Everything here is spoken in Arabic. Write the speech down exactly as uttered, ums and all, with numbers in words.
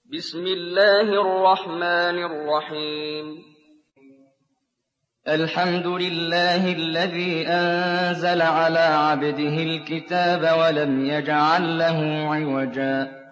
بسم الله الرحمن الرحيم الحمد لله الذي أنزل على عبده الكتاب ولم يجعل له عوجا